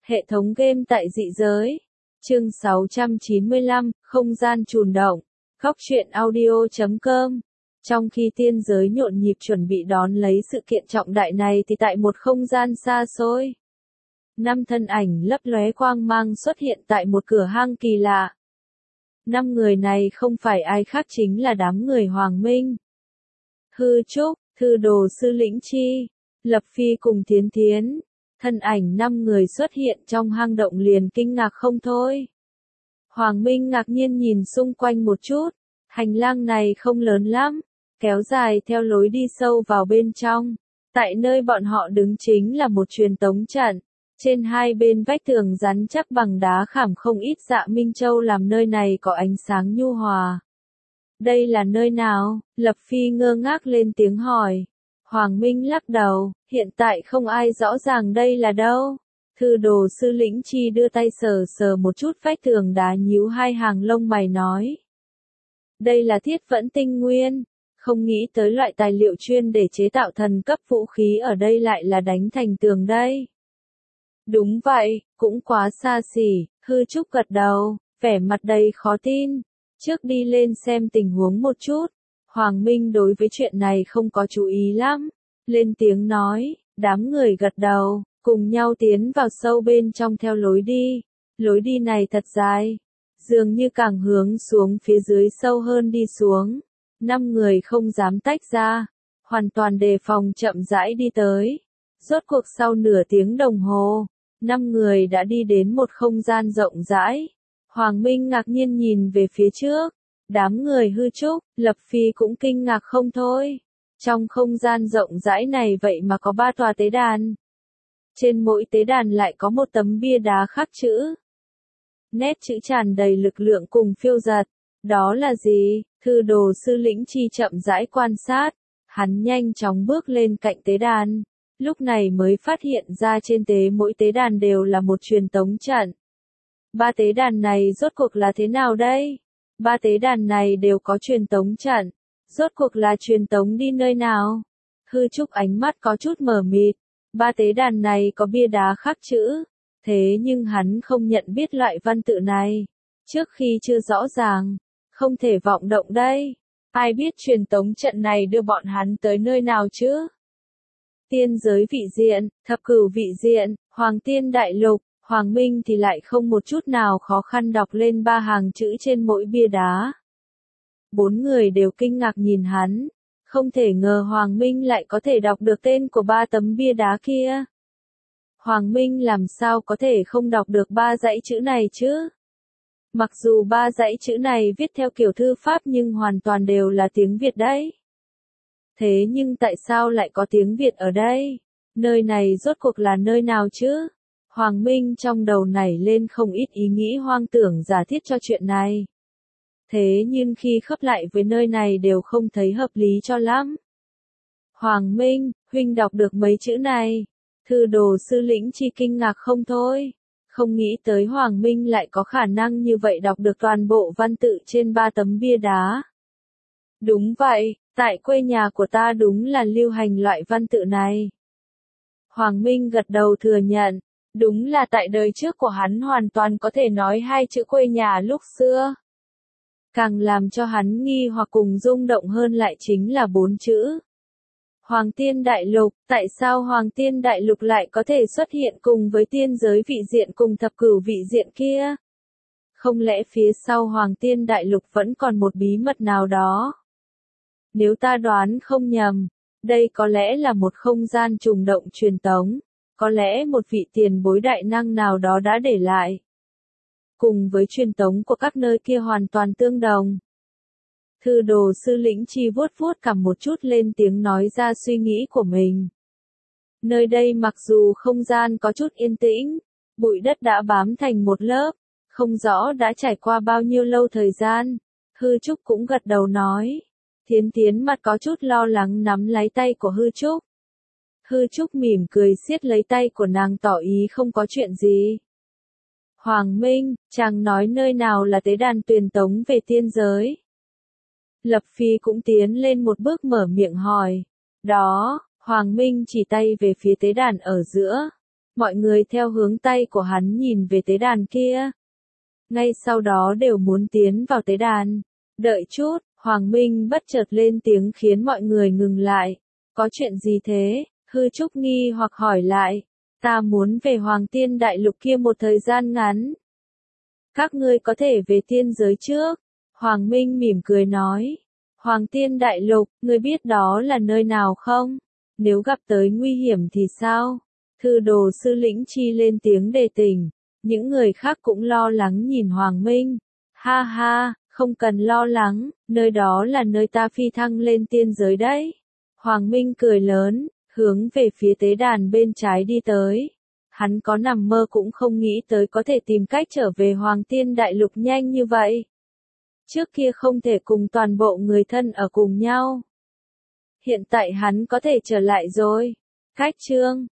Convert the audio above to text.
Hệ thống game tại dị giới. Chương 695, không gian chùn động. Góc truyện audio.com. Trong khi tiên giới nhộn nhịp chuẩn bị đón lấy sự kiện trọng đại này thì tại một không gian xa xôi, 5 thân ảnh lấp lóe quang mang xuất hiện tại một cửa hang kỳ lạ. 5 người này không phải ai khác chính là đám người Hoàng Minh, Hư Trúc, Thư Đồ Sư Lĩnh Chi, Lập Phi cùng Thiến Thiến. Thân ảnh 5 người xuất hiện trong hang động liền kinh ngạc không thôi. Hoàng Minh ngạc nhiên nhìn xung quanh một chút, hành lang này không lớn lắm, kéo dài theo lối đi sâu vào bên trong. Tại nơi bọn họ đứng chính là một truyền tống trận, trên hai bên vách tường rắn chắc bằng đá khảm không ít dạ minh châu làm nơi này có ánh sáng nhu hòa. Đây là nơi nào? Lập Phi ngơ ngác lên tiếng hỏi. Hoàng Minh lắc đầu, hiện tại không ai rõ ràng đây là đâu. Thư Đồ Sư Lĩnh Chi đưa tay sờ sờ một chút vách tường đá nhíu hai hàng lông mày nói. Đây là thiết vẫn tinh nguyên, không nghĩ tới loại tài liệu chuyên để chế tạo thần cấp vũ khí ở đây lại là đánh thành tường đây. Đúng vậy, cũng quá xa xỉ, Hư Trúc gật đầu, vẻ mặt đầy khó tin. Trước đi lên xem tình huống một chút. Hoàng Minh đối với chuyện này không có chú ý lắm, lên tiếng nói, đám người gật đầu, cùng nhau tiến vào sâu bên trong theo lối đi. Lối đi này thật dài, dường như càng hướng xuống phía dưới sâu hơn đi xuống. 5 người không dám tách ra, hoàn toàn đề phòng chậm rãi đi tới. Rốt cuộc sau nửa tiếng đồng hồ, 5 người đã đi đến một không gian rộng rãi. Hoàng Minh ngạc nhiên nhìn về phía trước. Đám người Hư Trúc, Lập Phi cũng kinh ngạc không thôi. Trong không gian rộng rãi này vậy mà có 3 tòa tế đàn. Trên mỗi tế đàn lại có một tấm bia đá khắc chữ. Nét chữ tràn đầy lực lượng cùng phiêu dật. Đó là gì? Thư Đồ Sư Lĩnh Chi chậm rãi quan sát. Hắn nhanh chóng bước lên cạnh tế đàn. Lúc này mới phát hiện ra trên mỗi tế đàn đều là một truyền tống trận. 3 tế đàn này rốt cuộc là thế nào đây? 3 tế đàn này đều có truyền tống trận. Rốt cuộc là truyền tống đi nơi nào? Hư Trúc ánh mắt có chút mờ mịt. 3 tế đàn này có bia đá khắc chữ. Thế nhưng hắn không nhận biết loại văn tự này. Trước khi chưa rõ ràng. Không thể vọng động đây. Ai biết truyền tống trận này đưa bọn hắn tới nơi nào chứ? Tiên giới vị diện, thập cửu vị diện, Hoàng Tiên Đại Lục. Hoàng Minh thì lại không một chút nào khó khăn đọc lên 3 hàng chữ trên mỗi bia đá. 4 người đều kinh ngạc nhìn hắn. Không thể ngờ Hoàng Minh lại có thể đọc được tên của 3 tấm bia đá kia. Hoàng Minh làm sao có thể không đọc được 3 dãy chữ này chứ? Mặc dù 3 dãy chữ này viết theo kiểu thư pháp nhưng hoàn toàn đều là tiếng Việt đấy. Thế nhưng tại sao lại có tiếng Việt ở đây? Nơi này rốt cuộc là nơi nào chứ? Hoàng Minh trong đầu nảy lên không ít ý nghĩ hoang tưởng giả thiết cho chuyện này. Thế nhưng khi khớp lại với nơi này đều không thấy hợp lý cho lắm. Hoàng Minh, huynh đọc được mấy chữ này. Thư Đồ Sư Lĩnh Chi kinh ngạc không thôi. Không nghĩ tới Hoàng Minh lại có khả năng như vậy đọc được toàn bộ văn tự trên 3 tấm bia đá. Đúng vậy, tại quê nhà của ta đúng là lưu hành loại văn tự này. Hoàng Minh gật đầu thừa nhận. Đúng là tại đời trước của hắn hoàn toàn có thể nói 2 chữ quê nhà lúc xưa. Càng làm cho hắn nghi hoặc cùng rung động hơn lại chính là 4 chữ. Hoàng Tiên Đại Lục, tại sao Hoàng Tiên Đại Lục lại có thể xuất hiện cùng với tiên giới vị diện cùng thập cửu vị diện kia? Không lẽ phía sau Hoàng Tiên Đại Lục vẫn còn một bí mật nào đó? Nếu ta đoán không nhầm, đây có lẽ là một không gian trùng động truyền tống. Có lẽ một vị tiền bối đại năng nào đó đã để lại. Cùng với truyền tống của các nơi kia hoàn toàn tương đồng. Thư Đồ Sư Lĩnh Chi vuốt vuốt cằm một chút lên tiếng nói ra suy nghĩ của mình. Nơi đây mặc dù không gian có chút yên tĩnh, bụi đất đã bám thành một lớp, không rõ đã trải qua bao nhiêu lâu thời gian. Hư Trúc cũng gật đầu nói. Thiến Thiến mặt có chút lo lắng nắm lấy tay của Hư Trúc. Hư Trúc mỉm cười siết lấy tay của nàng tỏ ý không có chuyện gì. Hoàng Minh, chàng nói nơi nào là tế đàn truyền tống về tiên giới? Lập Phi cũng tiến lên một bước mở miệng hỏi. Đó, Hoàng Minh chỉ tay về phía tế đàn ở giữa. Mọi người theo hướng tay của hắn nhìn về tế đàn kia. Ngay sau đó đều muốn tiến vào tế đàn. Đợi chút, Hoàng Minh bất chợt lên tiếng khiến mọi người ngừng lại. Có chuyện gì thế? Hư Trúc nghi hoặc hỏi lại. Ta muốn về Hoàng Tiên Đại Lục kia một thời gian ngắn. Các ngươi có thể về tiên giới trước. Hoàng Minh mỉm cười nói. Hoàng Tiên Đại Lục, ngươi biết đó là nơi nào không? Nếu gặp tới nguy hiểm thì sao? Thư đồ sư Lĩnh Chi lên tiếng đề tỉnh. Những người khác cũng lo lắng nhìn Hoàng Minh. Ha ha, không cần lo lắng, nơi đó là nơi ta phi thăng lên tiên giới đấy. Hoàng Minh cười lớn, hướng về phía tế đàn bên trái đi tới. Hắn có nằm mơ cũng không nghĩ tới có thể tìm cách trở về Hoàng Tiên Đại Lục nhanh như vậy. Trước kia không thể cùng toàn bộ người thân ở cùng nhau. Hiện tại hắn có thể trở lại rồi. Cách chương